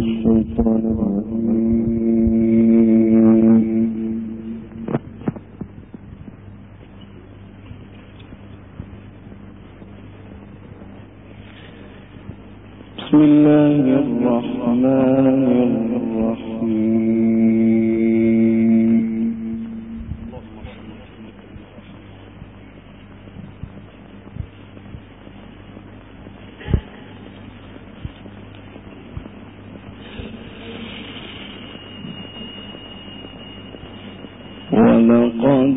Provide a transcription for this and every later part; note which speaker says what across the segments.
Speaker 1: الشيطان بسم الله الرحمن الرحيم ولقد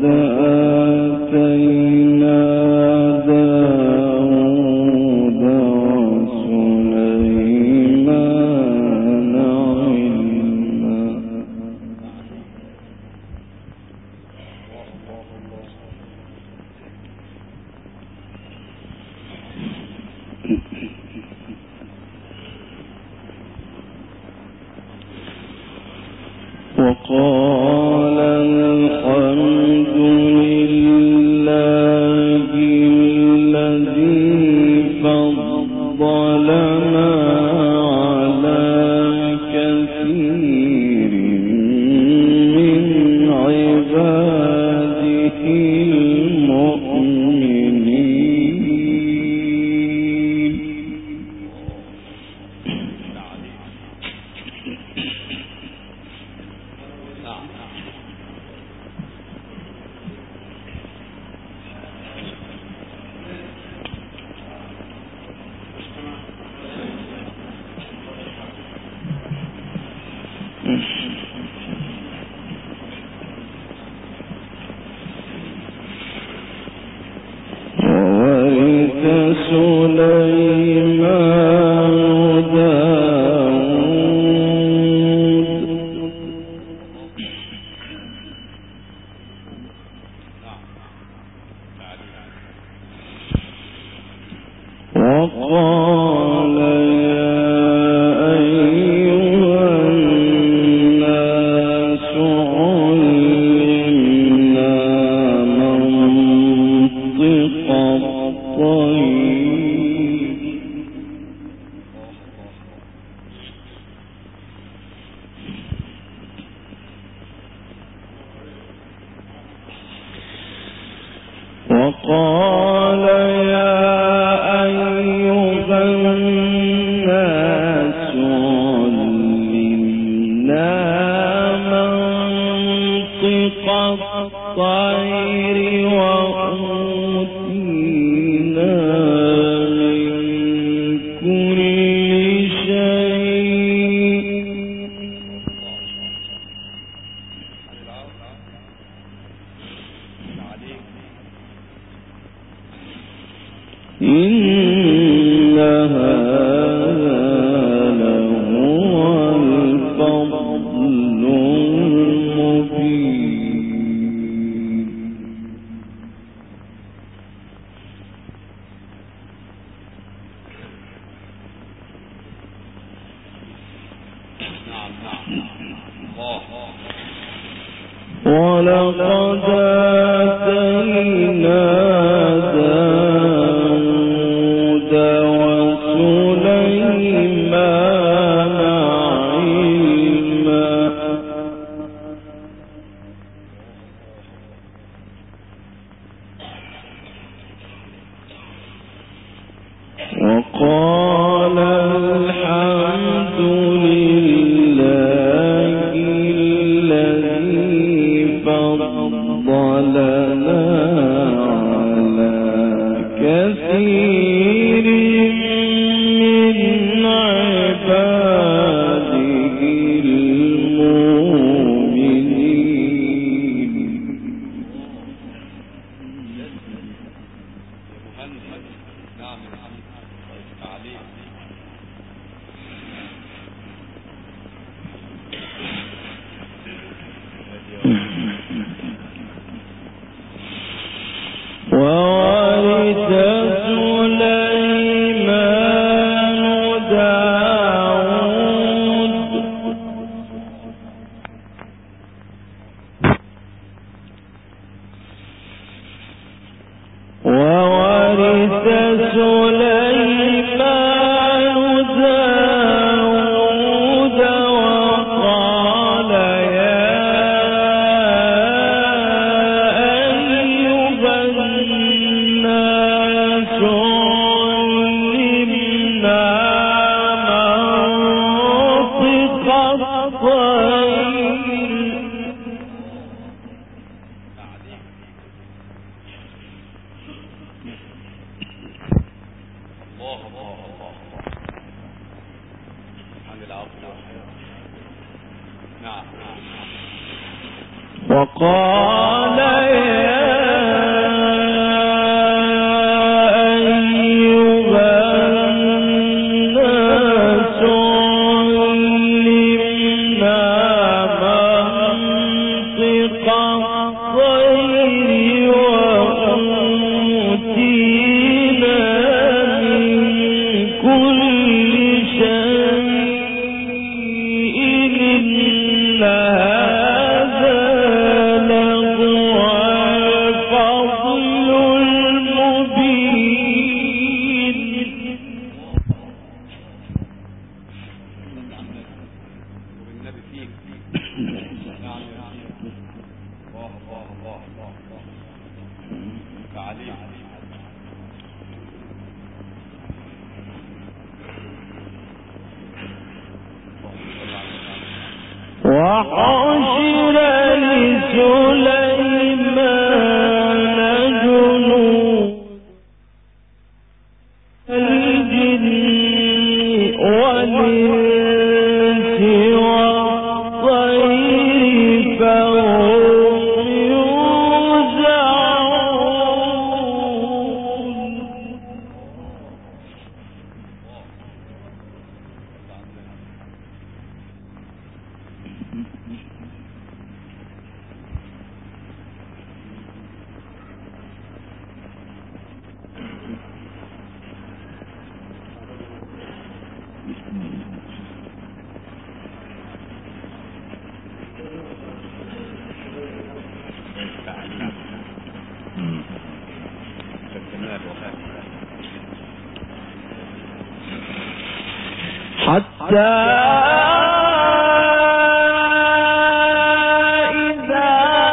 Speaker 1: آتينا داود وسليمان علما وقال الحمد لله الذي فضلنا على كثير من عباده المؤمنين وورث سليمان داود وقال يا أيها الناس علمنا منطق الطير وقال يا أيها الناس علمنا منطق الطير وأوتينا من كل شيء إن هذا لهو الفضل المبين ولقد آتينا داود وسليمان علما وقال الحمد لله الذي فضلنا على وقال وحشر لسليمان جنود الجن والإنس والطير فهم يوزعون حتى إذا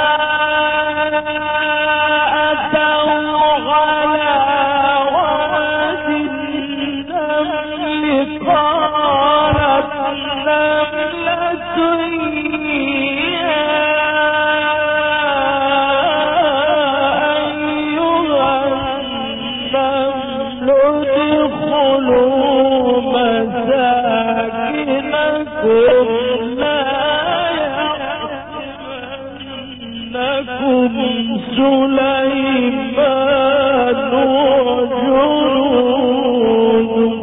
Speaker 1: أتوا على واد النمل قالت نملة يا أيها النمل ادخلوا مساكنكم لا يحطمنكم سليمان وجنوده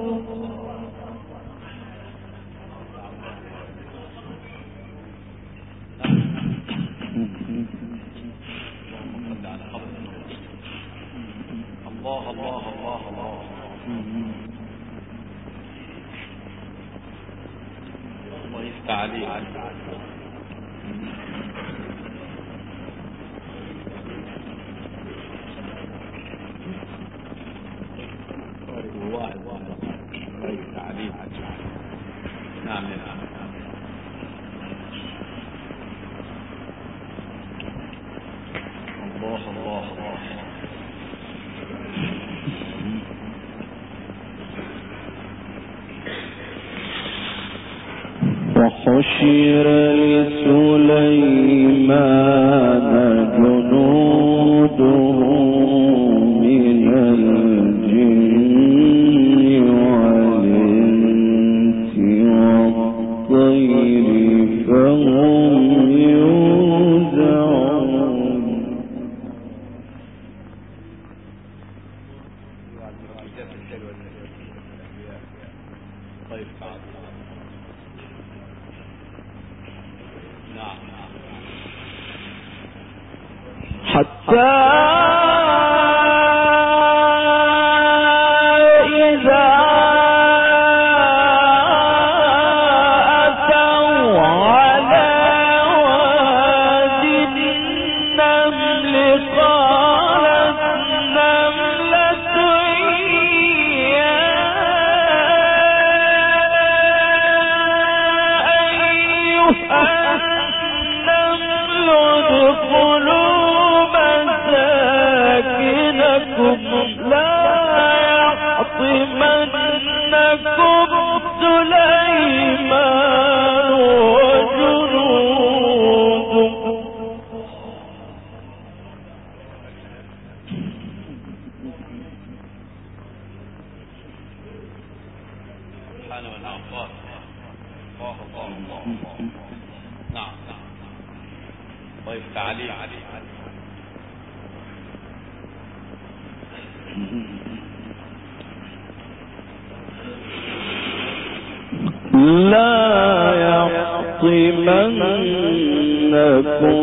Speaker 1: الله الله الله الله الله يفتح عليك واحد الله يفتح عليك نعم نعم الله الله الله وحشر لسليمان جنوده من الجن والإنس والطير فهم يوزعون حتى إذا أتوا على واد النمل قالت نملة يا أيها النمل ادخلوا مساكنكم نعم. طيب تعليق.
Speaker 2: لا يحطمنكم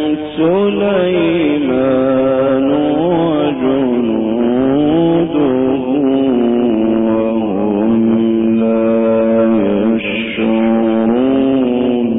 Speaker 2: سليمان وجنوده وهم لا يشعرون.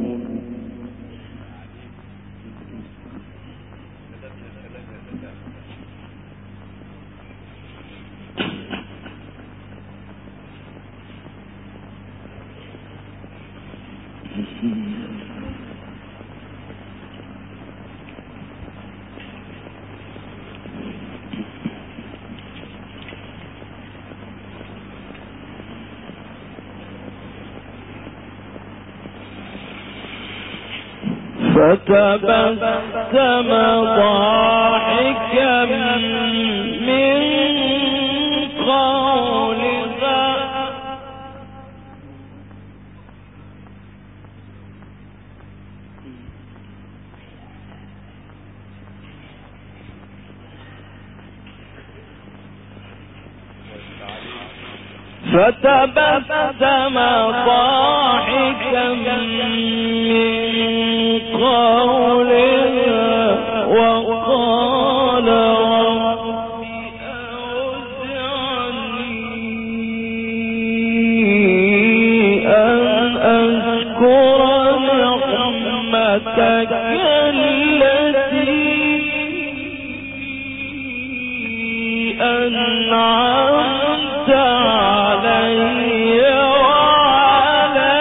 Speaker 2: فتبسم ضاحكا من قولها فتبسم ضاحكا من قولها وقال رب أوزعني أن أشكر نعمتك التي أنعمت علي وعلى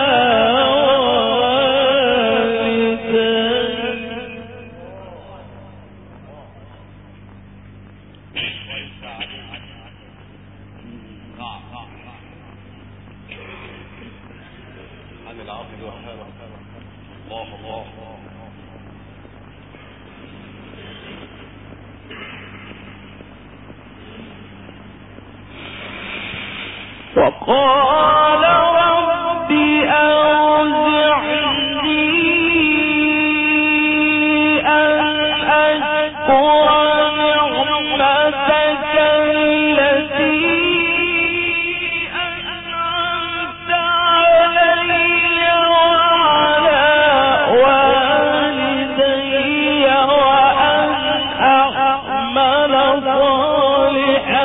Speaker 2: وقال رب أوزعني أن أشكر نعمتك التي أنعمت علي وعلى والدي وأن أعمل صالحا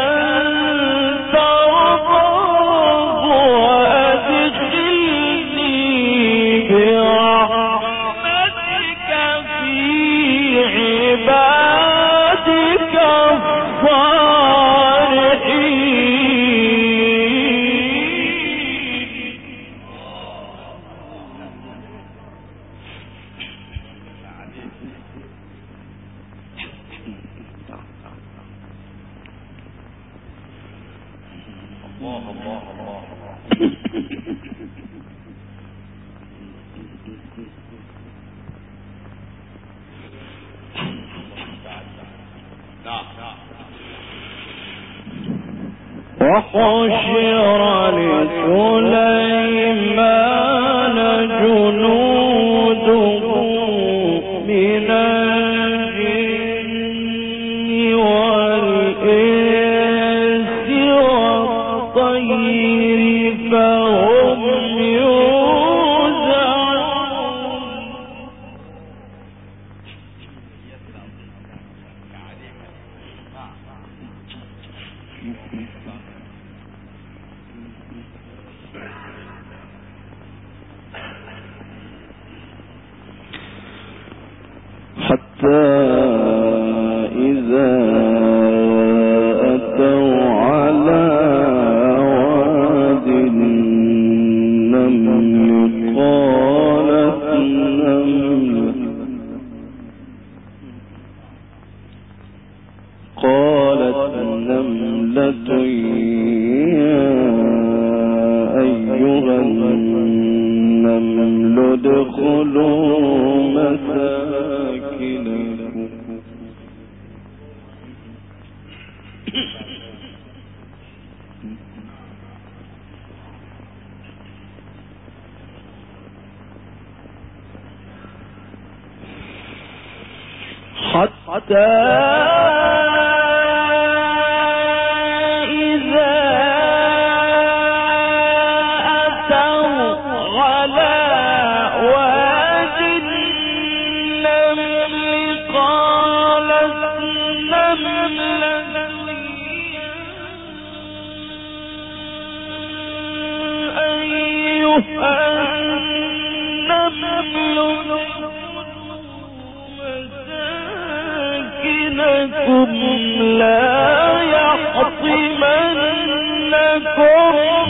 Speaker 2: وحشر لسليمان جنوده من الجن والإنس والطير فهم يوزعون. حتى إذا أتوا على واد النمل قالت نملة يا أيها النمل ادخلوا مساكنكم حتى لا يحطمنكم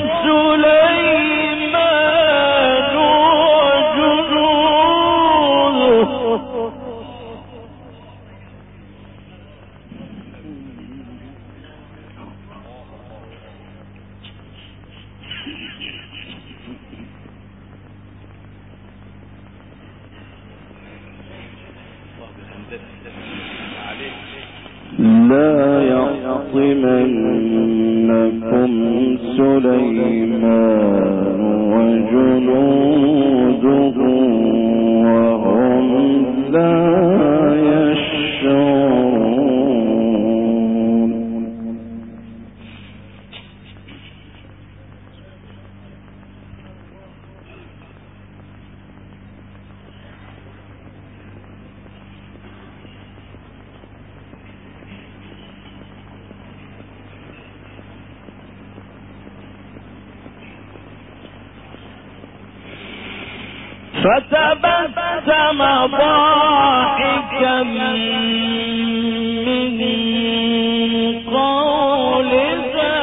Speaker 2: سليمان وجنوده لا يحطمنكم سليمان وجنوده وهم لا يشعرون. فتبسم ضاحكا من قولها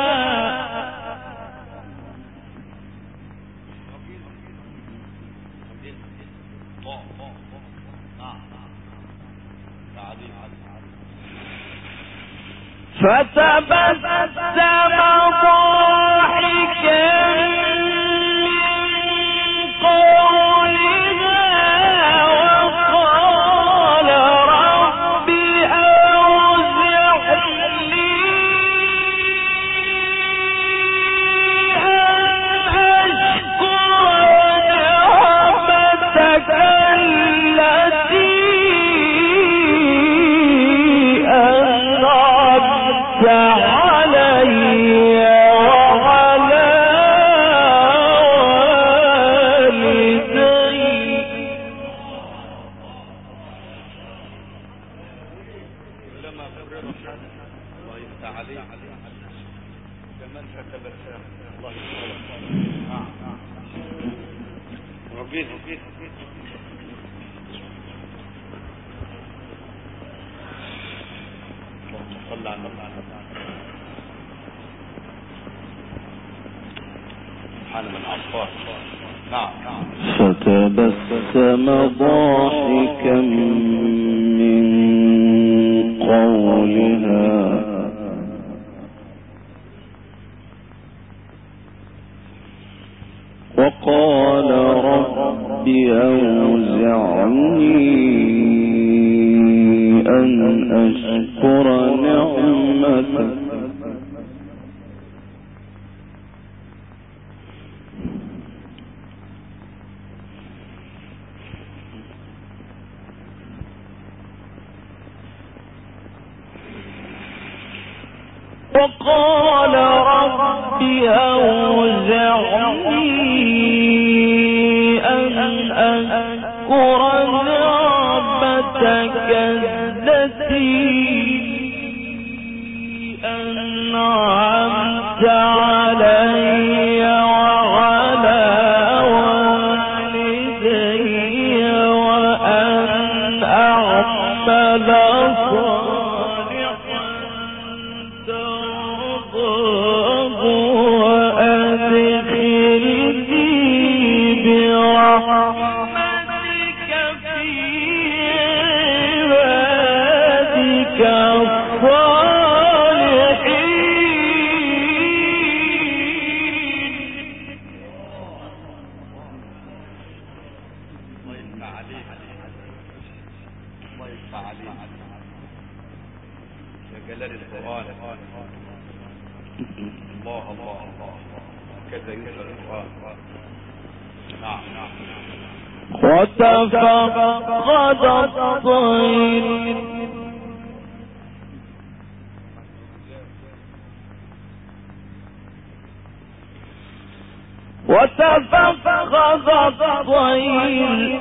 Speaker 2: فتبسم ضاحكا من قولها وقال رب أوزعني أن أشكر نعمتك وقال رب أوزعني أن أذكر نعمتك التي أنعمت علي وعلى والدي وأن أعمل وتفقد الطير وتفقد الطير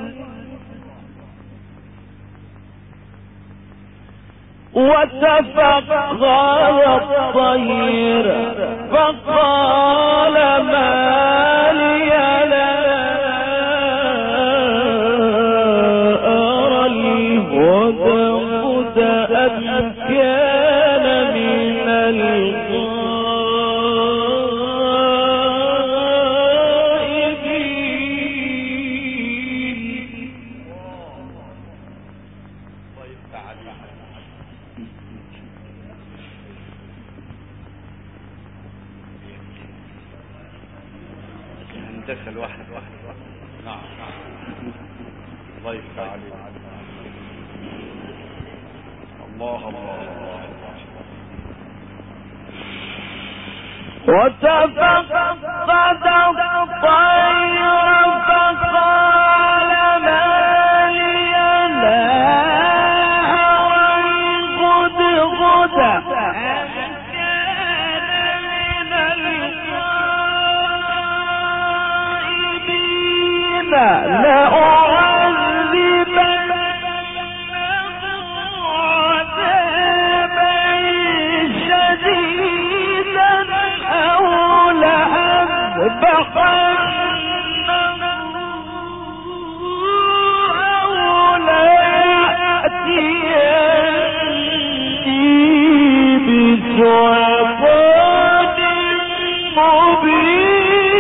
Speaker 2: فقال ما لي لا أرى الهدهد أم كان من
Speaker 1: دخل واحد. نعم الله يفتح عليك. الله
Speaker 2: وتفقد الطير فقال ما لي لا أرى الهدهد أم كان من الغائبين لأعذبنه عذابا شديدا أو لأذبحنه أو ليأتيني بسلطان مبين.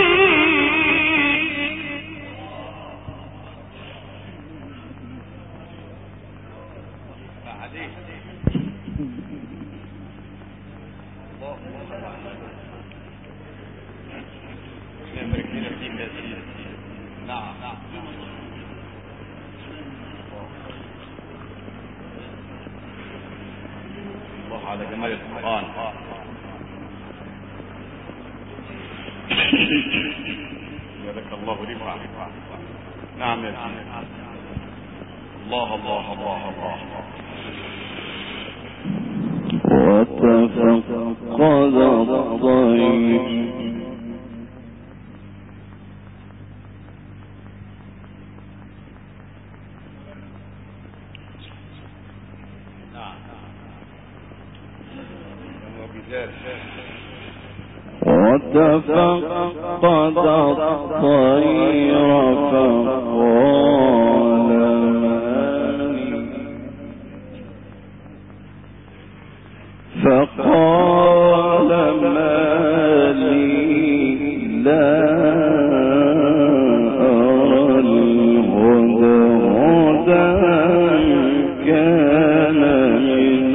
Speaker 1: الله على جمال القرآن. جزاك الله رفعا. نعم يا سيدي. الله الله الله الله.
Speaker 2: وتفقد الطير فقال ما لي لا أرى الهدهد كان من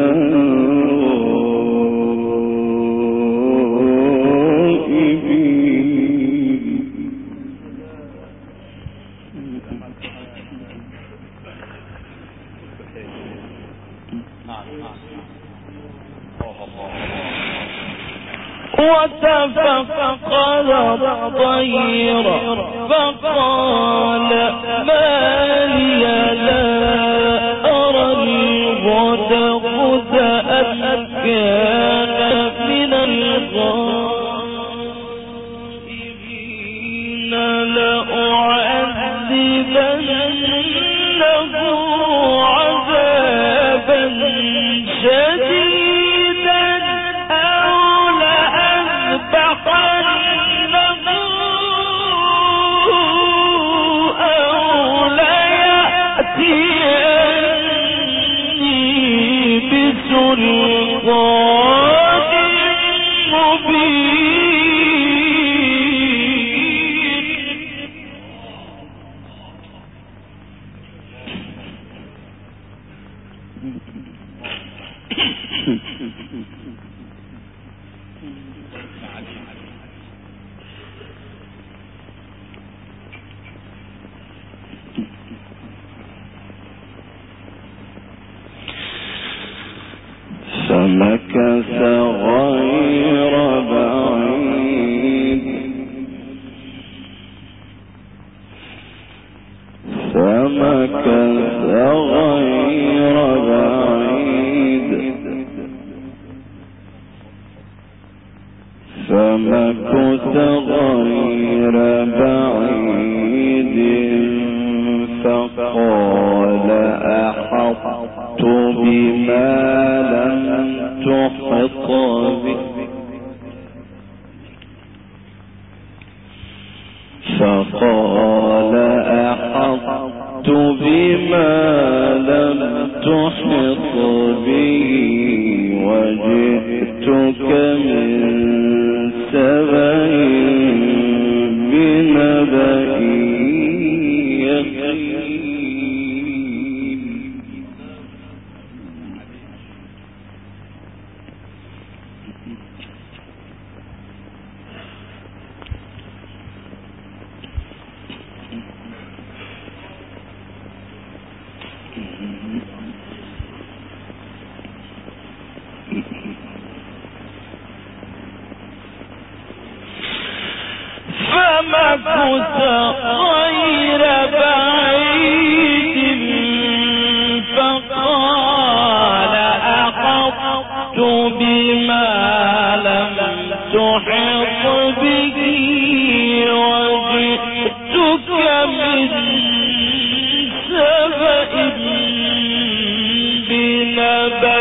Speaker 2: وتفقد الطير فقال ما لي لا أرى الهدهد أم كان من الغائبين لأعذبنه عذابا شديدا أو لأذبحنه أو ليأتيني بسلطان مبين. فمكث غير بعيد فمكث غير بعيد فقال أحطت بما لم تحط به فقال أحطت بما لم تحط به وجئتك من سبأ بنبأ يقين فمكث غير بعيد فقال أحطت بما لم تحط به وجئتك من سبأ بنبأ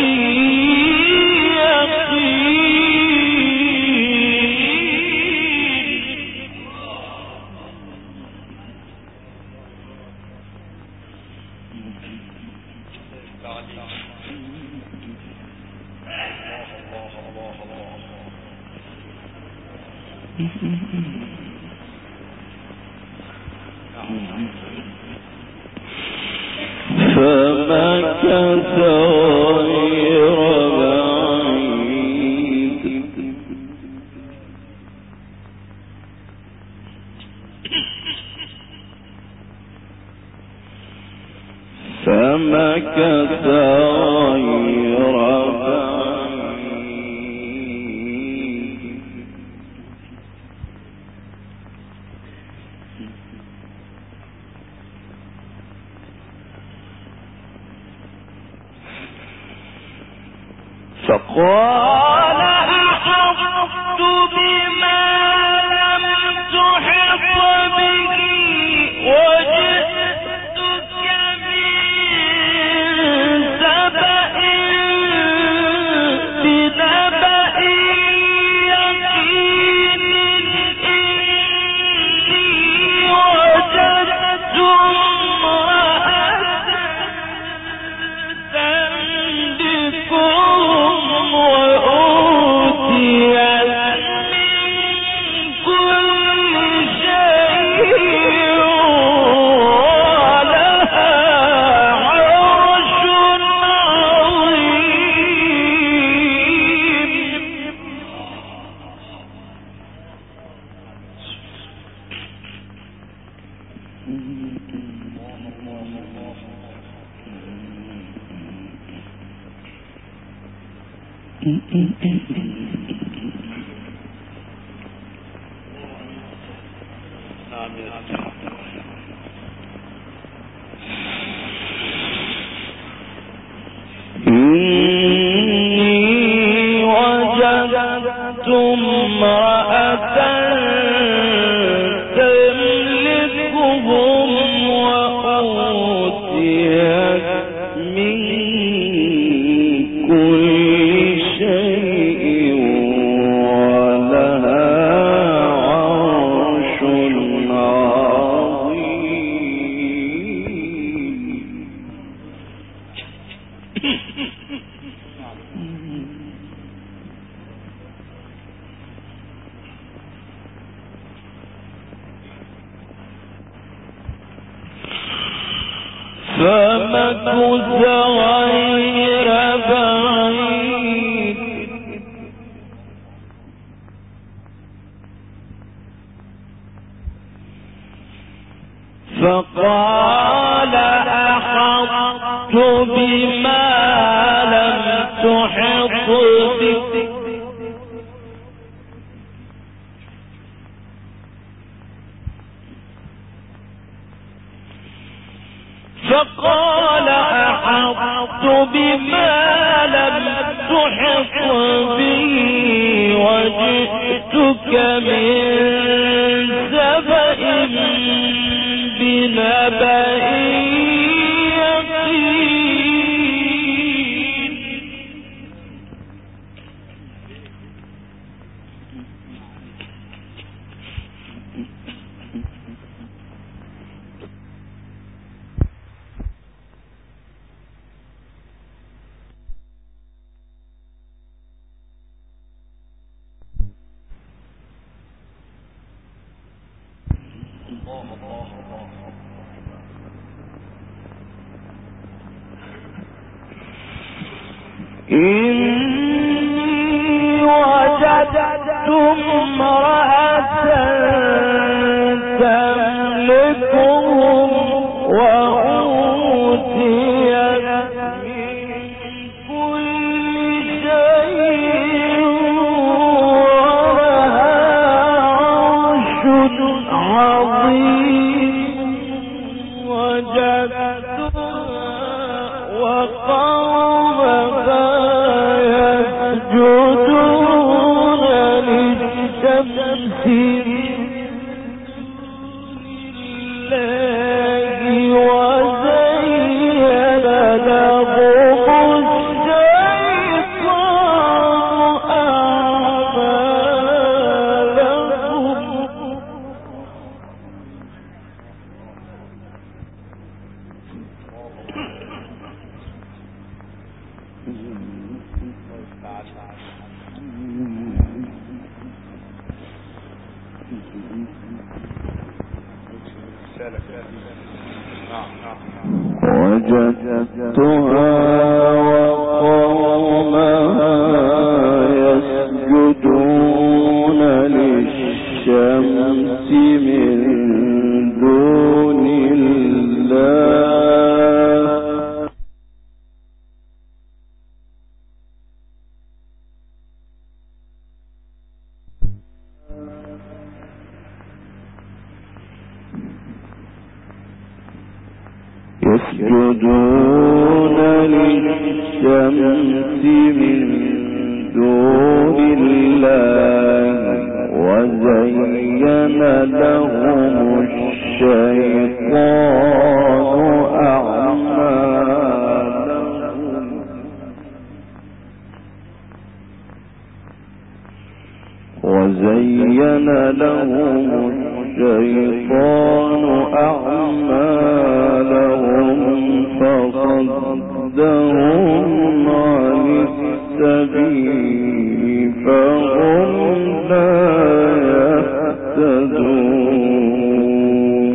Speaker 2: فمكث غير بعيد فمكث غير فقال أحطت بما لم تحط به وجئتك من سبأ بنبأ يقين إني وجدت امرأة تملكهم وأوتيت من كل شيء ولها عرش إني وجدت امرأة تملكهم وأوتيت من كل شيء ولها عرش عظيم فمكث غير بعيد فقال أحطت بما لم تحط به فقال أحطت بما لم تحط به وجئتك من سبأ بنبأ يقين. إني وجدت امرأة تملكهم وأوتيت من كل شيء ولها عرش عظيم. وجدتها وقومها يسجدون للشمس لله وزين لهم الشيطان أعمالهم. وجدتها وقومها يسجدون للشمس من دون الله يسجدون للشمس من دون الله وزين لهم الشيطان أعمالهم. وزين لهم الشيطان أعمالهم فصدهم عن السبيل فهم لا يهتدون.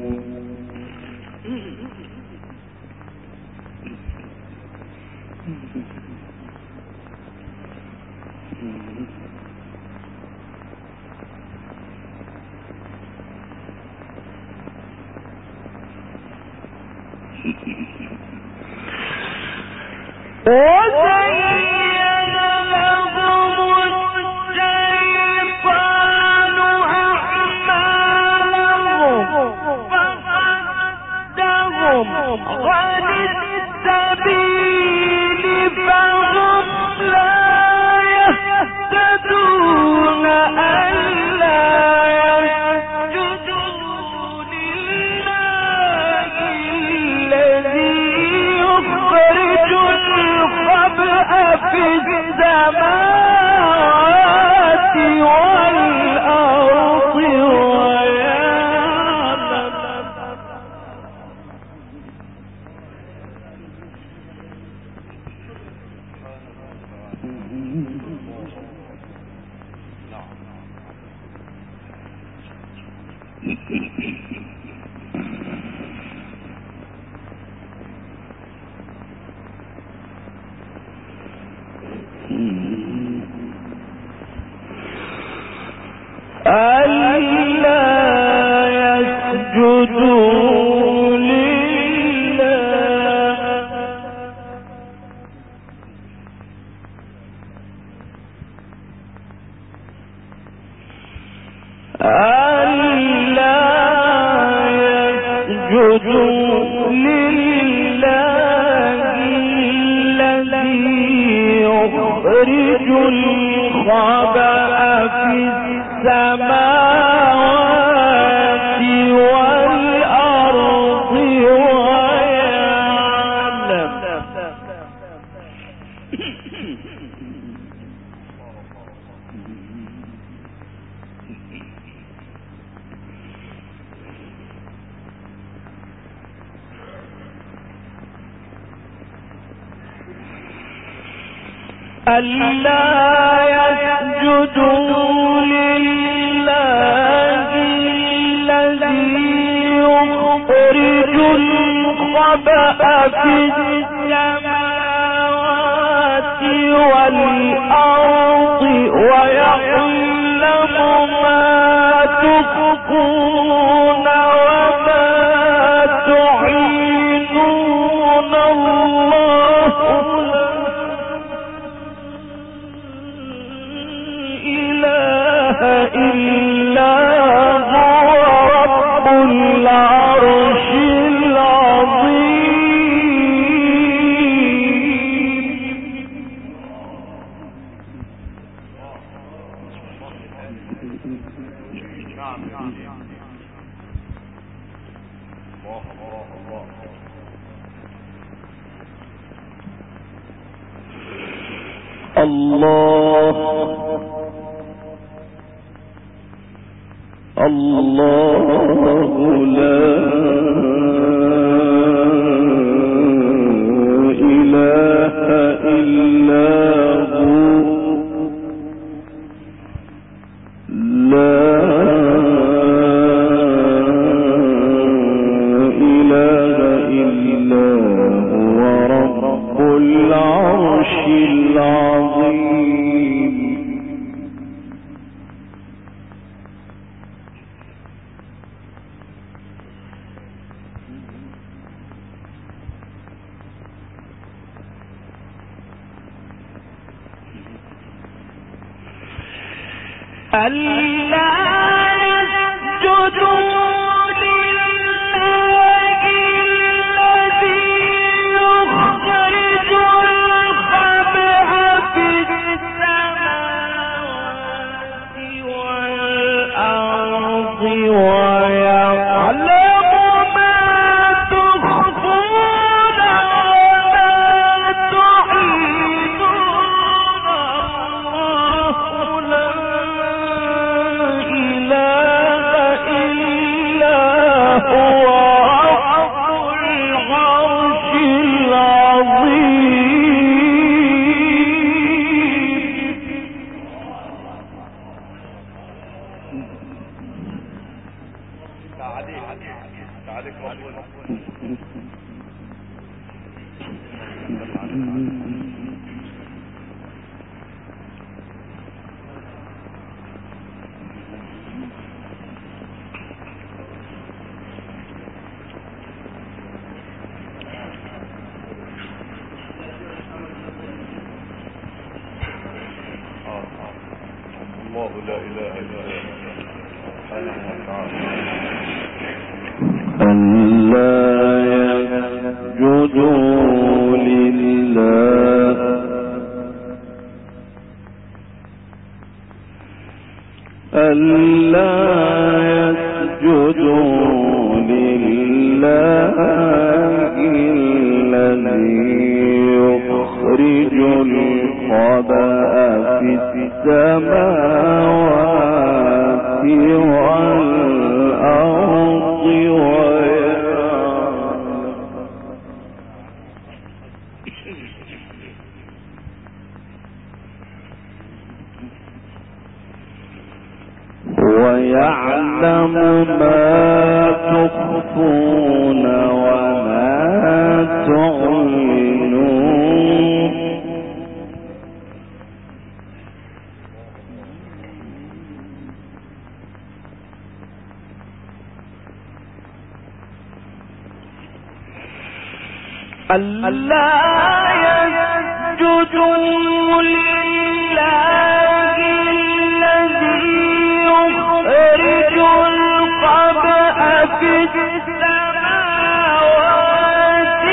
Speaker 2: وزين لهم الشيطان أعمالهم فصدهم عن السبيل فهم لا يهتدون. ألا يسجدوا لله الذي يخرج الخبأ في السماوات والأرض ويعلم ألا يسجدوا لله ألا يسجدوا لله الذي يخرج الخبأ ألا يسجدوا لله الذي يخرج الخبأ في السماوات والأرض ويعلم ما تخفون وما تعلنون الله إلا هو رب العرش الله لا إله إلا هو لا إله إلا هو رب العرش العظيم ألا يسجدوا لله الذي يخرج الخبأ في السماوات والأرض ويعلم ما تخفون وما تعلنون الله لا إله إلا هو رب العرش
Speaker 1: الله لا إله إلا هو سبحانه وتعالى.
Speaker 2: ألا يسجدوا لله ألا يسجدوا لله الذي يخرج الخبأ في السماوات والأرض ويعلم ما تخفون وما تعلنون ألا يسجدوا لله الذي يخرج الخبأ في السماوات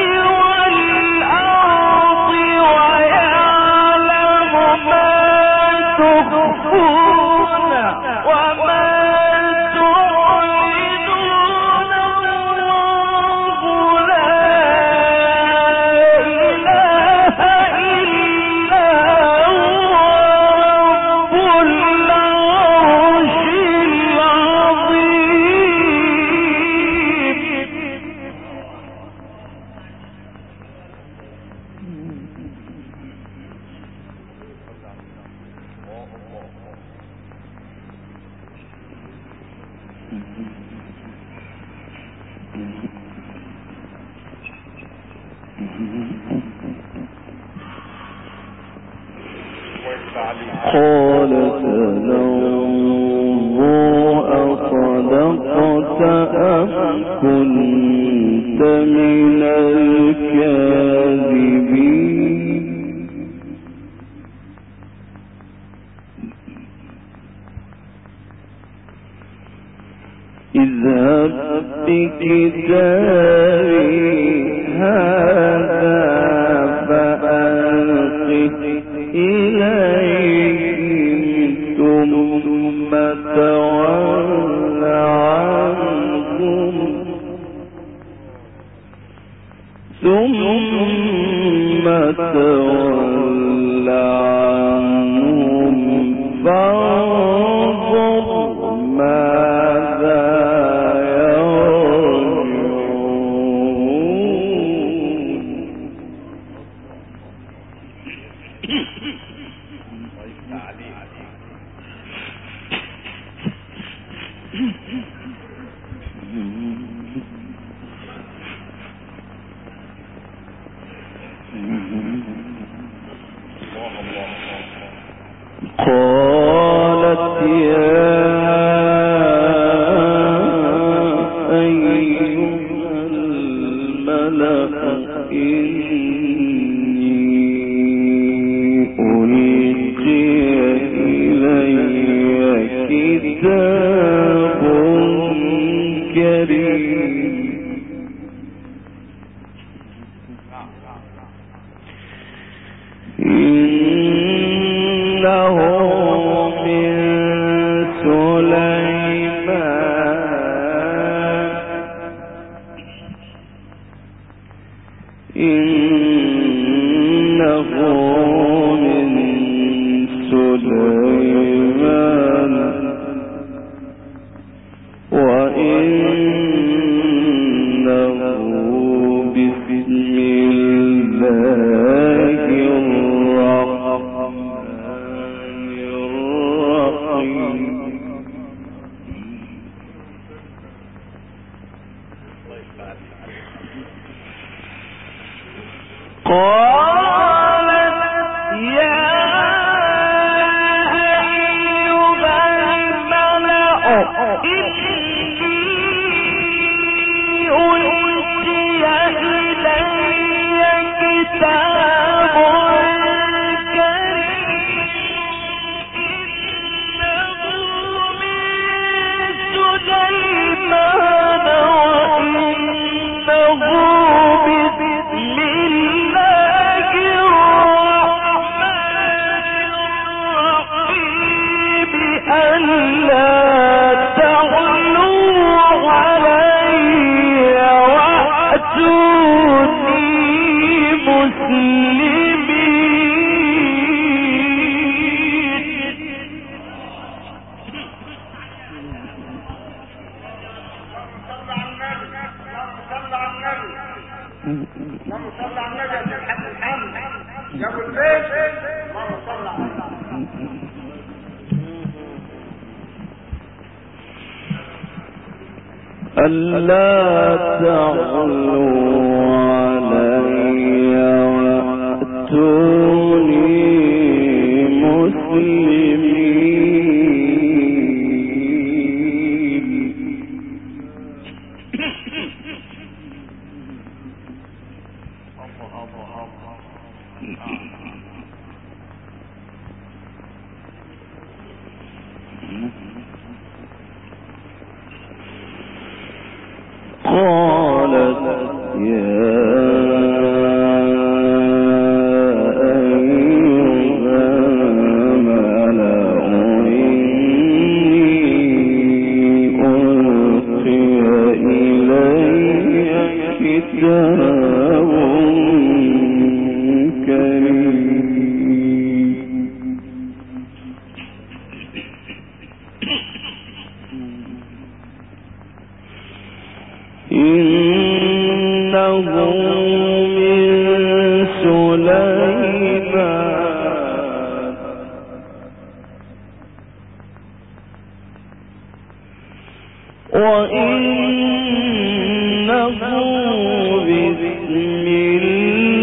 Speaker 2: والأرض ويعلم ما تخفون وما تعلنون الله لا إله إلا هو رب العرش العظيم قال سننظر أصدقت أم كنت من الكاذبين اذهب بكتابي هذا فألقه إليهم ثم تول عنهم فانظر ماذا قالت يا أيها الملأ إني ألقي إلي كتاب كريم إنه من سليمان وإنه بسم الله الرحمن الرحيم قالت يا أيها الملأ إني ألقي إلي كتاب كريم إنه من سليمان وإنه بسم الله الرحمن الرحيم ألا تعلوا علي وأتوني مسلمين.
Speaker 1: اللهم صل على النبي يا شيخ حسن حمد يا ابو البيت. اللهم صل على النبي.
Speaker 2: ألا تعلوا علي وأتوني مسلمين. قالت يا أيها الملأ إني ألقي إلي كتاب كريم إنه من سليمان وإنه بسم الله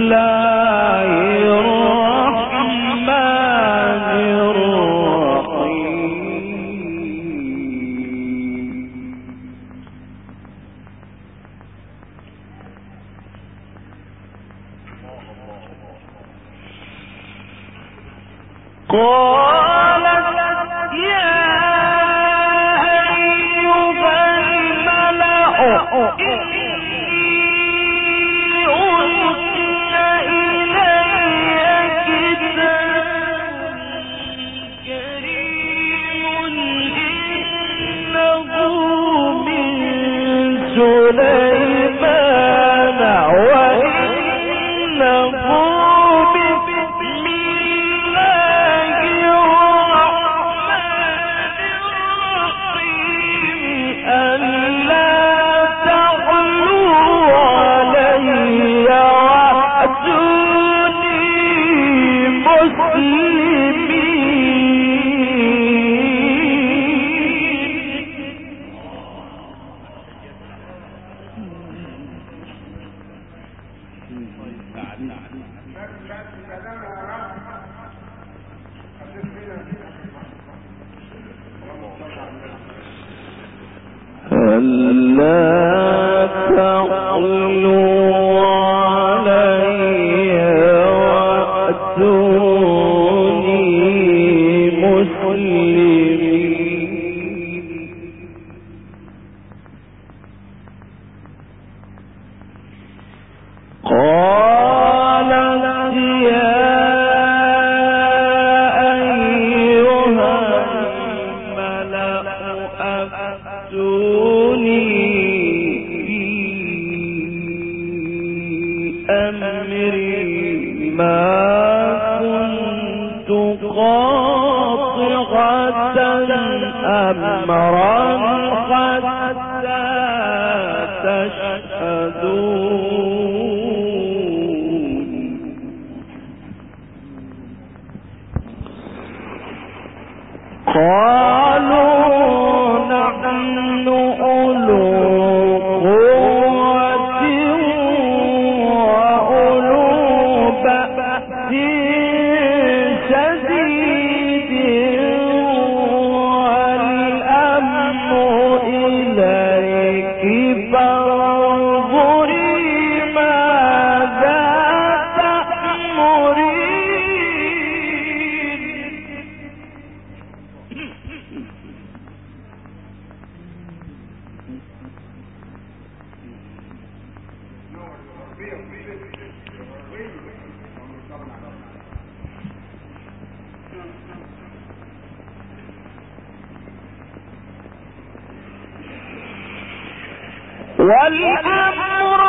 Speaker 2: والأمر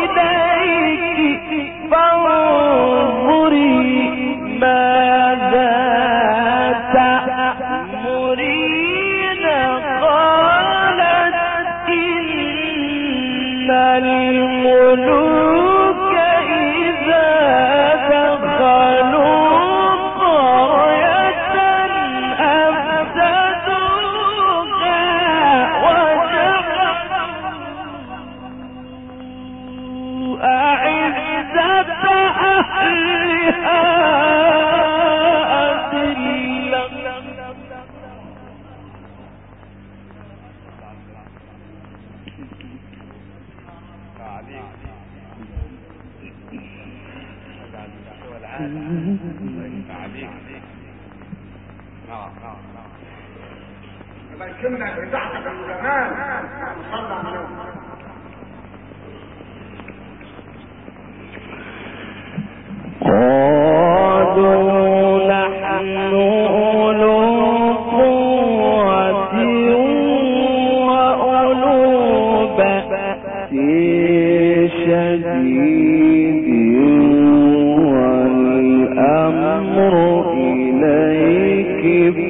Speaker 2: إليك فانظري ماذا تأمرين قالت إن الملوك إذا دخلوا قرية أفسدوها أعزة أهلها أذلة
Speaker 1: كنا بتاعتك زمان صلى عليه
Speaker 2: قالوا نحن أولو قوة وأولو بأس شديد والأمر إليك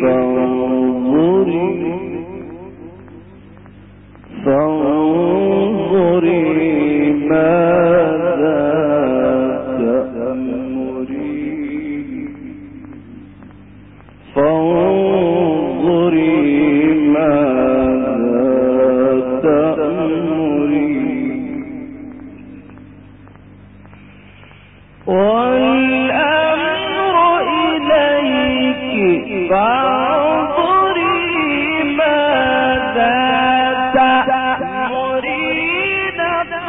Speaker 2: فانظري ماذا والأمر إليك فانظري ماذا تأمرين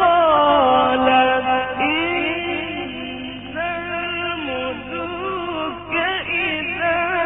Speaker 2: قالت إن الملوك إذا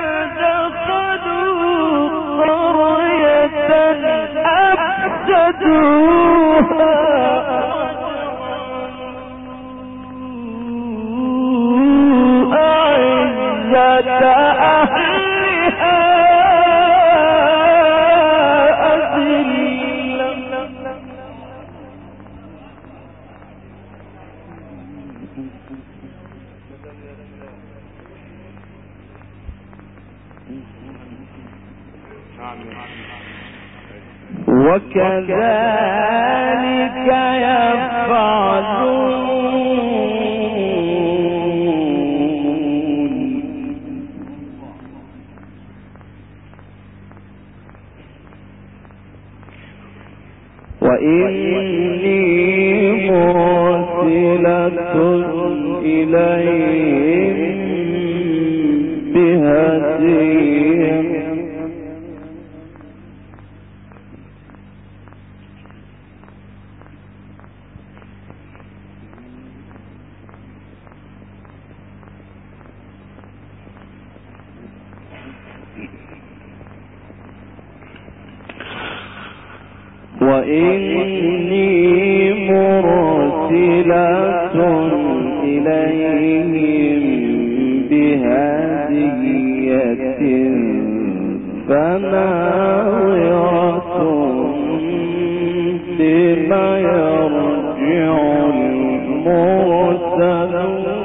Speaker 2: وكذلك يفعلون وإني مرسلة إليهم بهدية وإني مرسلة إليهم بهدية فناظرة بما يرجع المرسلون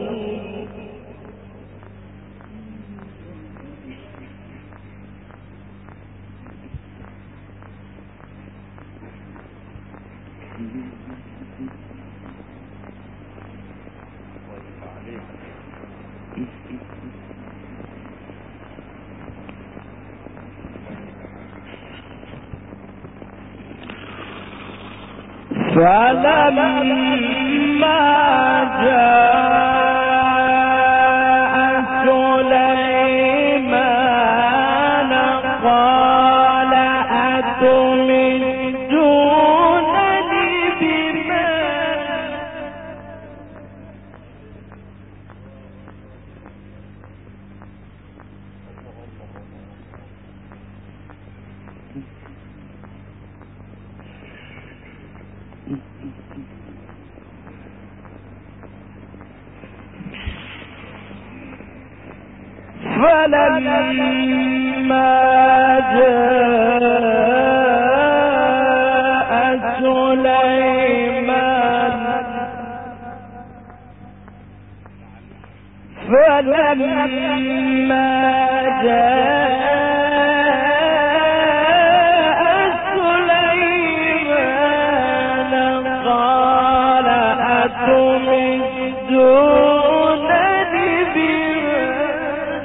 Speaker 2: فلما جاء سليمان قال أتمدونني بمال فلما جاء سليمان قال أتمدونني بمال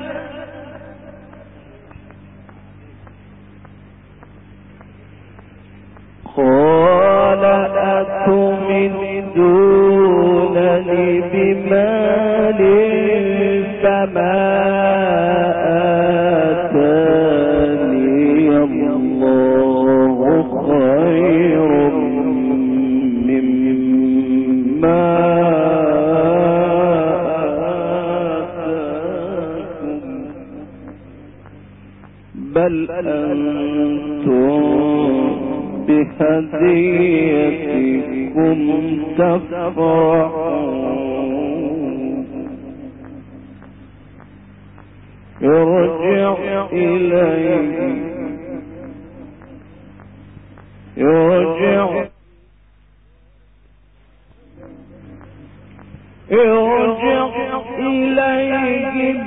Speaker 2: قال أتمدونني بمال فما آتاني الله خير مما آتاكم بل أنتم بهديتكم تفرحون ارجع إليهم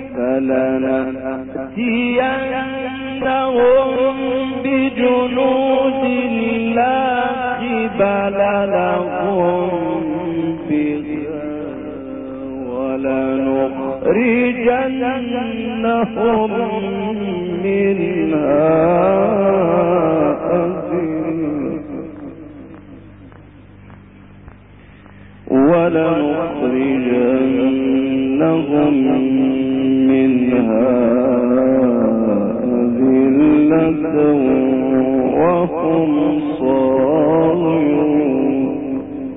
Speaker 2: فلنأتينهم بجنود لا قبل لهم بها ولنخرجنهم منها أذلة وهم صاغرون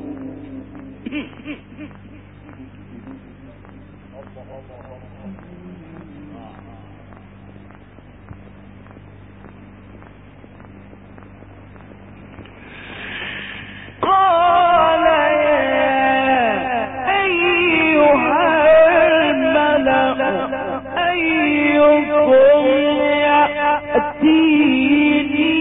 Speaker 2: قال أيكم يأتيني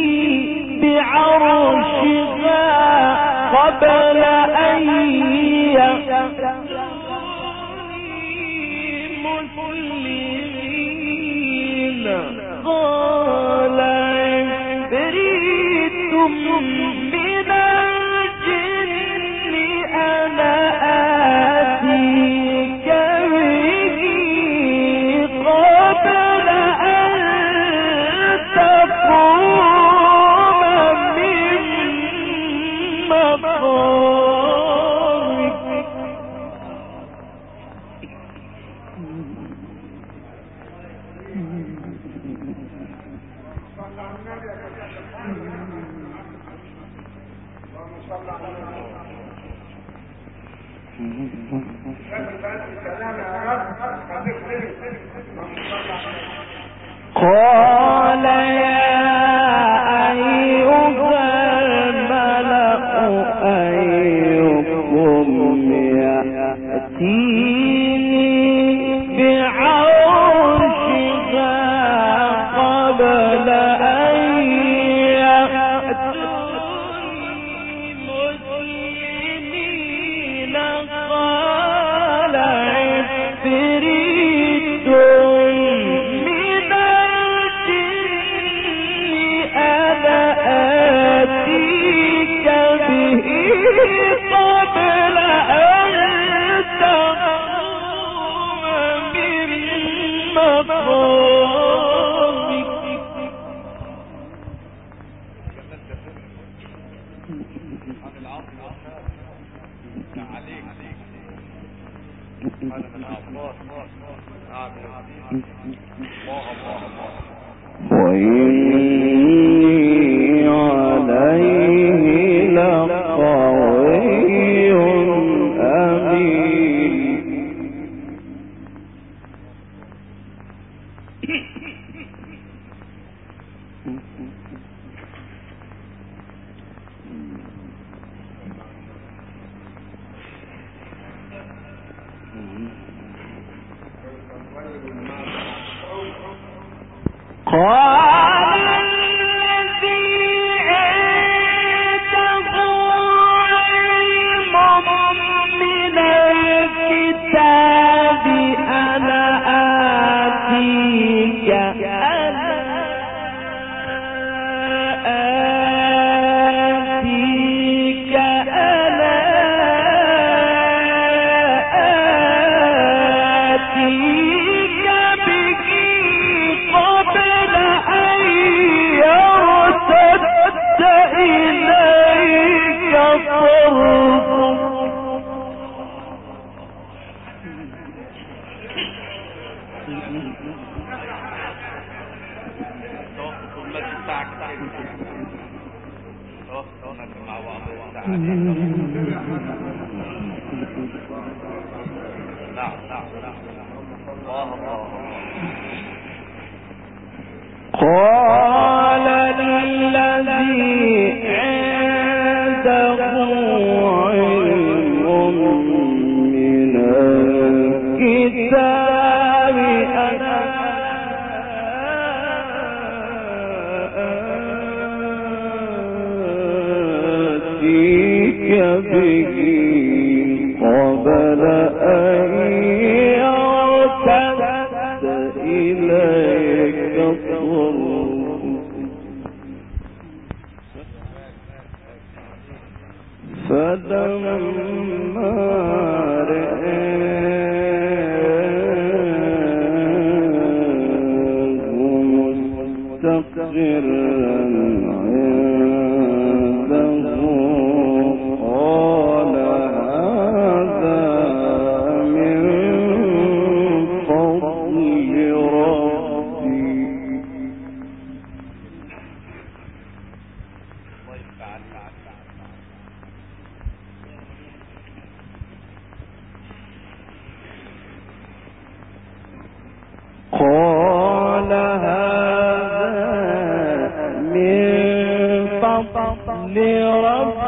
Speaker 2: بعرشها قبل أن يأتيني مسلمين قال عفريت من الجن أنا آتيك به قبل أن تقوم من مقامك. قال يا أيها الملأ أيكم يأتيني بعرشها قبل أن يأتوني مسلمين قال عفريت من الجن أنا آتيك به قبل أن تقوم من مقامك. وإني عليه لقوي أمين. قال الذي عنده علم من الكتاب أنا آتيك به قبل أن يرتد إليك طرفك. قال للذي عنده علم من الكتاب أنا آتيك به قبل أن يرتد إليك طرفك. فلما رآه مستقرا عنده قال هذا من فضل ربي. قال هذا من فضل ربي